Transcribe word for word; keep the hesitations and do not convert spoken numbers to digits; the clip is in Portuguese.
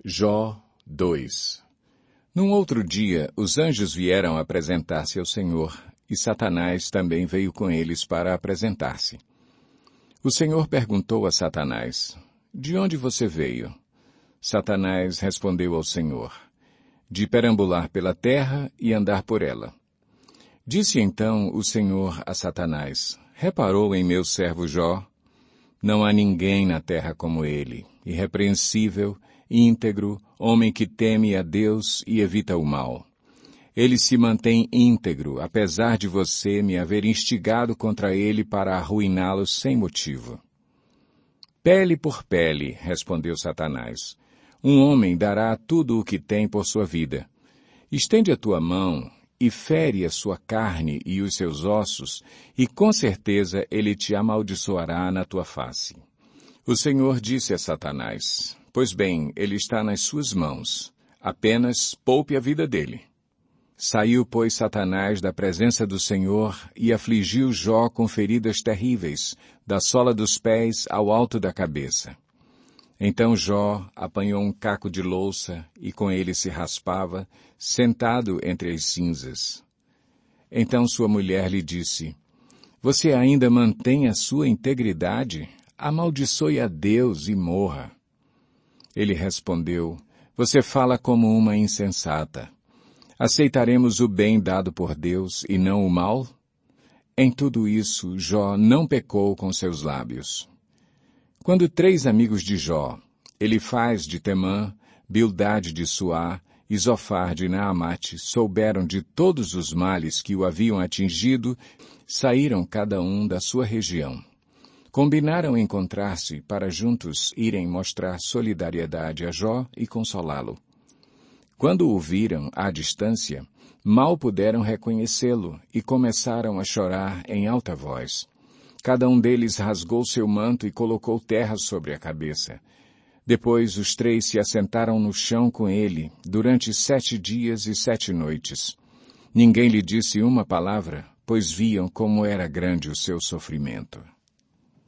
Jó dois. Num outro dia, os anjos vieram apresentar-se ao Senhor, e Satanás também veio com eles para apresentar-se. O Senhor perguntou a Satanás, "De onde você veio?" Satanás respondeu ao Senhor, "De perambular pela terra e andar por ela." Disse então o Senhor a Satanás, "Reparou em meu servo Jó? Não há ninguém na terra como ele, irrepreensível, íntegro, homem que teme a Deus e evita o mal. Ele se mantém íntegro, apesar de você me haver instigado contra ele para arruiná-lo sem motivo." "Pele por pele," respondeu Satanás. "Um homem dará tudo o que tem por sua vida. Estende a tua mão e fere a sua carne e os seus ossos, e com certeza ele te amaldiçoará na tua face." O Senhor disse a Satanás, "Pois bem, ele está nas suas mãos. Apenas poupe a vida dele." Saiu, pois, Satanás da presença do Senhor e afligiu Jó com feridas terríveis, da sola dos pés ao alto da cabeça. Então Jó apanhou um caco de louça e com ele se raspava, sentado entre as cinzas. Então sua mulher lhe disse, "Você ainda mantém a sua integridade? Amaldiçoe a Deus e morra." Ele respondeu, "Você fala como uma insensata. Aceitaremos o bem dado por Deus e não o mal?" Em tudo isso, Jó não pecou com seus lábios. Quando três amigos de Jó, Elifaz de Temã, Bildade de Suá e Zofar de Naamate, souberam de todos os males que o haviam atingido, saíram cada um da sua região. Combinaram encontrar-se para juntos irem mostrar solidariedade a Jó e consolá-lo. Quando o viram à distância, mal puderam reconhecê-lo e começaram a chorar em alta voz. Cada um deles rasgou seu manto e colocou terra sobre a cabeça. Depois os três se assentaram no chão com ele, durante sete dias e sete noites. Ninguém lhe disse uma palavra, pois viam como era grande o seu sofrimento.